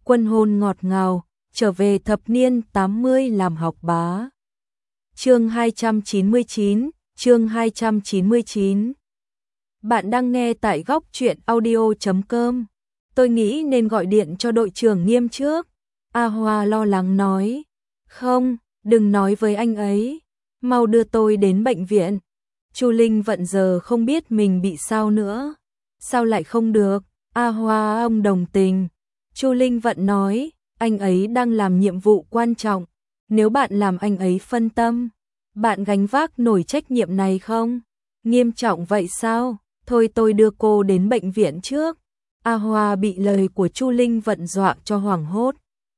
Quân hôn ngọt ngào, trở về thập niên 80 làm học bá. Chương 299, chương 299. Bạn đang nghe tại góc truyện audio.com. Tôi nghĩ nên gọi điện cho đội trưởng Nghiêm trước. A Hoa lo lắng nói. Không, đừng nói với anh ấy. Mau đưa tôi đến bệnh viện. Chu Linh Vận giờ không biết mình bị sao nữa. Sao lại không được? A Hoa ông đồng tình. Chu Linh Vận nói, anh ấy đang làm nhiệm vụ quan trọng. Nếu bạn làm anh ấy phân tâm, bạn gánh vác nổi trách nhiệm này không? Nghiêm trọng vậy sao? Thôi tôi đưa cô đến bệnh viện trước. A Hoa bị lời của Chu Linh Vận dọa cho hoảng hốt.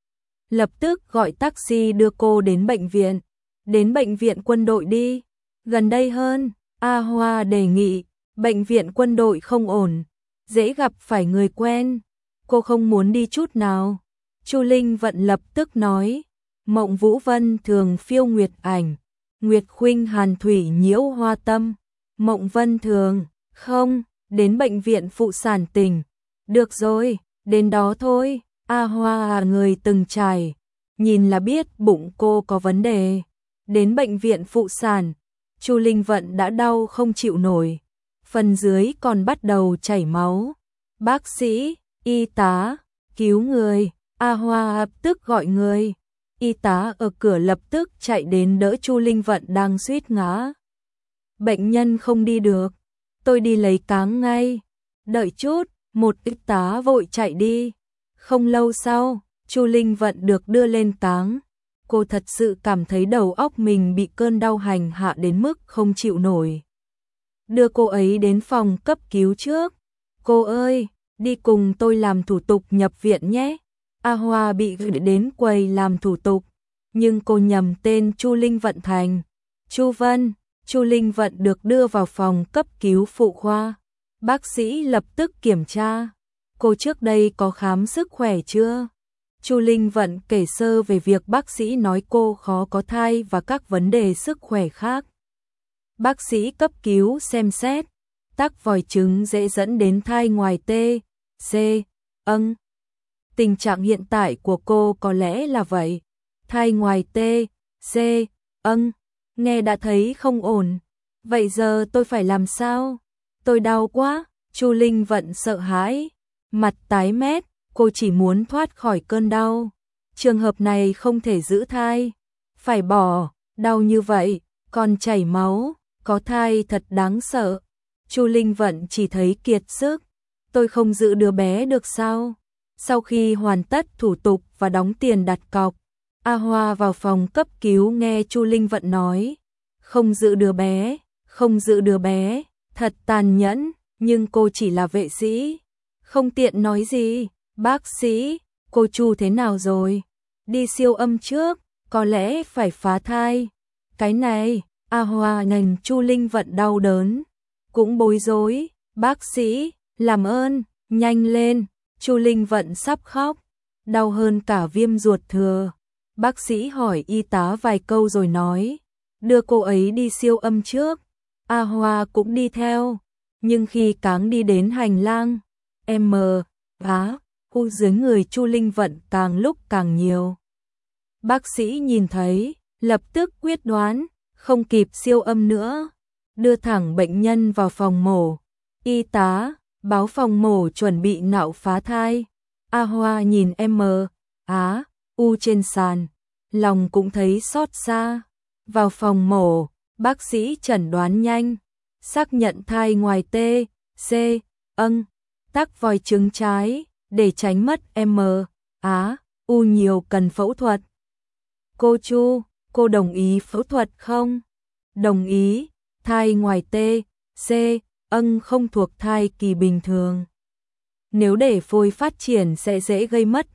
Lập tức gọi taxi đưa cô đến bệnh viện. Đến bệnh viện quân đội đi. Gần đây hơn, A Hoa đề nghị. Bệnh viện quân đội không ổn, dễ gặp phải người quen. Cô không muốn đi chút nào. Chu Linh Vận lập tức nói. Mộng Vũ Vân thường phiêu nguyệt ảnh. Nguyệt khuynh hàn thủy nhiễu hoa tâm. Mộng Vân thường, không, đến bệnh viện phụ sản tỉnh. Được rồi, đến đó thôi. A Hoa người từng trải, nhìn là biết bụng cô có vấn đề. Đến bệnh viện phụ sản, Chu Linh Vận đã đau không chịu nổi. Phần dưới còn bắt đầu chảy máu. Bác sĩ, y tá, cứu người. A Hoa lập tức gọi người. Y tá ở cửa lập tức chạy đến đỡ Chu Linh Vận đang suýt ngã. Bệnh nhân không đi được, tôi đi lấy cáng ngay. Đợi chút, một y tá vội chạy đi. Không lâu sau, Chu Linh Vận được đưa lên cáng. Cô thật sự cảm thấy đầu óc mình bị cơn đau hành hạ đến mức không chịu nổi. Đưa cô ấy đến phòng cấp cứu trước. Cô ơi, đi cùng tôi làm thủ tục nhập viện nhé. A Hoa bị gửi đến quầy làm thủ tục, nhưng cô nhầm tên Chu Linh Vận thành Chu Vân. Chu Linh Vận được đưa vào phòng cấp cứu phụ khoa. Bác sĩ lập tức kiểm tra. Cô trước đây có khám sức khỏe chưa? Chu Linh Vận kể sơ về việc bác sĩ nói cô khó có thai và các vấn đề sức khỏe khác. Bác sĩ cấp cứu xem xét, tắc vòi trứng dễ dẫn đến thai ngoài T, C, âng. Tình trạng hiện tại của cô có lẽ là vậy. Thai ngoài T, C, âng. Nghe đã thấy không ổn. Vậy giờ tôi phải làm sao? Tôi đau quá. Chu Linh Vận sợ hãi, mặt tái mét, cô chỉ muốn thoát khỏi cơn đau. Trường hợp này không thể giữ thai, phải bỏ, đau như vậy, còn chảy máu, có thai thật đáng sợ. Chu Linh Vận chỉ thấy kiệt sức. Tôi không giữ đứa bé được sao? Sau khi hoàn tất thủ tục và đóng tiền đặt cọc, A Hoa vào phòng cấp cứu nghe Chu Linh Vận nói. Không giữ đứa bé, không giữ đứa bé, thật tàn nhẫn, nhưng cô chỉ là vệ sĩ. Không tiện nói gì. Bác sĩ, cô Chu thế nào rồi? Đi siêu âm trước, có lẽ phải phá thai. Cái này, A Hoa nhìn Chu Linh Vận đau đớn, cũng bối rối. Bác sĩ, làm ơn, nhanh lên. Chu Linh Vận sắp khóc, đau hơn cả viêm ruột thừa. Bác sĩ hỏi y tá vài câu rồi nói, đưa cô ấy đi siêu âm trước. A Hoa cũng đi theo, nhưng khi cáng đi đến hành lang, U dưới người Chu Linh Vận càng lúc càng nhiều. Bác sĩ nhìn thấy, lập tức quyết đoán, không kịp siêu âm nữa, đưa thẳng bệnh nhân vào phòng mổ. Y tá báo phòng mổ chuẩn bị nạo phá thai. A Hoa nhìn U trên sàn, lòng cũng thấy xót xa. Vào phòng mổ, bác sĩ chẩn đoán nhanh, xác nhận thai ngoài T, C, âng, tắc vòi trứng trái, để tránh mất U nhiều cần phẫu thuật. Cô Chu, cô đồng ý phẫu thuật không? Đồng ý, thai ngoài T, C, âng không thuộc thai kỳ bình thường. Nếu để phôi phát triển sẽ dễ gây mất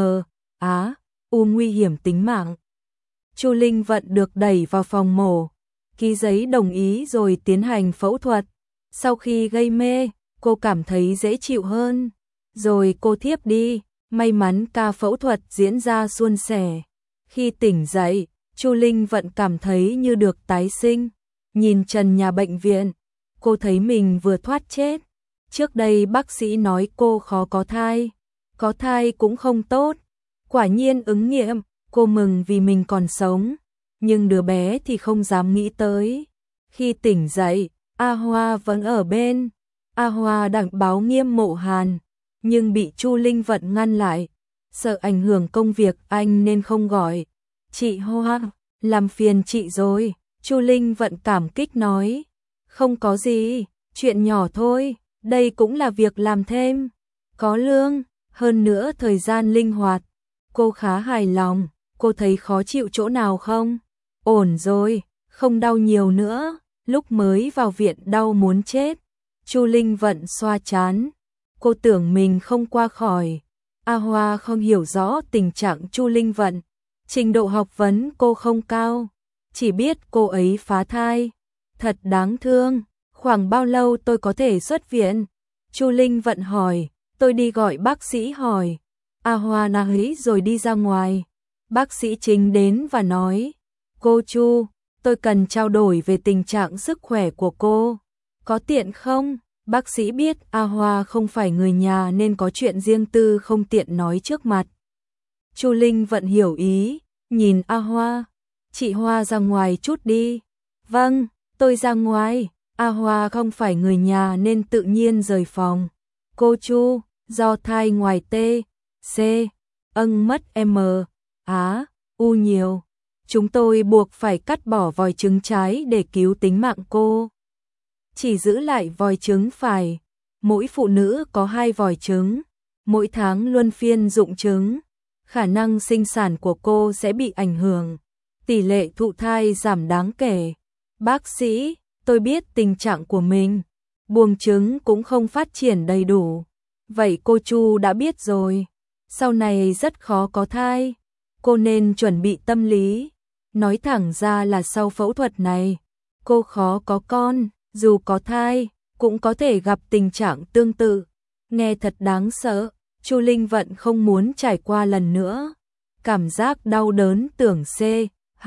U nguy hiểm tính mạng. Chu Linh Vận được đẩy vào phòng mổ, ký giấy đồng ý rồi tiến hành phẫu thuật. Sau khi gây mê, cô cảm thấy dễ chịu hơn, rồi cô thiếp đi. May mắn ca phẫu thuật diễn ra suôn sẻ. Khi tỉnh dậy, Chu Linh Vận cảm thấy như được tái sinh. Nhìn trần nhà bệnh viện, cô thấy mình vừa thoát chết. Trước đây bác sĩ nói cô khó có thai cũng không tốt, Quả nhiên ứng nghiệm, cô mừng vì mình còn sống, nhưng đứa bé thì không dám nghĩ tới. Khi tỉnh dậy, A Hoa vẫn ở bên. A Hoa đang báo Nghiêm Mộ Hàn, nhưng bị Chu Linh Vận ngăn lại, sợ ảnh hưởng công việc anh nên không gọi. Chị Hoa, làm phiền chị rồi. Chu Linh Vận cảm kích nói. Không có gì, chuyện nhỏ thôi, đây cũng là việc làm thêm. Có lương, hơn nữa thời gian linh hoạt. Cô khá hài lòng, cô thấy khó chịu chỗ nào không? Ổn rồi, không đau nhiều nữa, lúc mới vào viện đau muốn chết. Chu Linh Vận xoa trán, cô tưởng mình không qua khỏi. A Hoa không hiểu rõ tình trạng Chu Linh Vận, trình độ học vấn cô không cao, chỉ biết cô ấy phá thai. Thật đáng thương, khoảng bao lâu tôi có thể xuất viện? Chu Linh Vận hỏi, tôi đi gọi bác sĩ hỏi. A Hoa nói rồi đi ra ngoài. Bác sĩ chính đến và nói, cô Chu, tôi cần trao đổi về tình trạng sức khỏe của cô. Có tiện không? Bác sĩ biết A Hoa không phải người nhà nên có chuyện riêng tư không tiện nói trước mặt. Chu Linh Vận hiểu ý, nhìn A Hoa. Chị Hoa ra ngoài chút đi. Vâng, tôi ra ngoài. A Hoa không phải người nhà nên tự nhiên rời phòng. Cô Chu, do thai ngoài T, C, mất M, Á, U nhiều. Chúng tôi buộc phải cắt bỏ vòi trứng trái để cứu tính mạng cô. Chỉ giữ lại vòi trứng phải. Mỗi phụ nữ có 2 vòi trứng, mỗi tháng luân phiên rụng trứng. Khả năng sinh sản của cô sẽ bị ảnh hưởng. Tỷ lệ thụ thai giảm đáng kể. Bác sĩ, tôi biết tình trạng của mình. Buồng trứng cũng không phát triển đầy đủ. Vậy cô Chu đã biết rồi. Sau này rất khó có thai. Cô nên chuẩn bị tâm lý. Nói thẳng ra là sau phẫu thuật này, cô khó có con, dù có thai, cũng có thể gặp tình trạng tương tự. Nghe thật đáng sợ, Chu Linh Vận không muốn trải qua lần nữa. Cảm giác đau đớn tưởng C, H,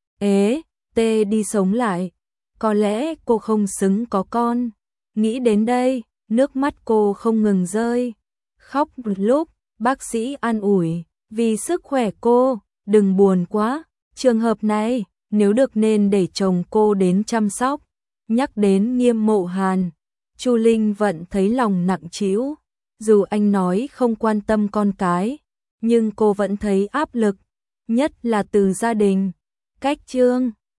ế, T đi sống lại. Có lẽ cô không xứng có con. Nghĩ đến đây, nước mắt cô không ngừng rơi. Khóc một lúc, bác sĩ an ủi, vì sức khỏe cô, đừng buồn quá. Trường hợp này, nếu được nên để chồng cô đến chăm sóc. Nhắc đến Nghiêm Mộ Hàn, Chu Linh Vận thấy lòng nặng trĩu. Dù anh nói không quan tâm con cái, nhưng cô vẫn thấy áp lực, nhất là từ gia đình. Cách Trương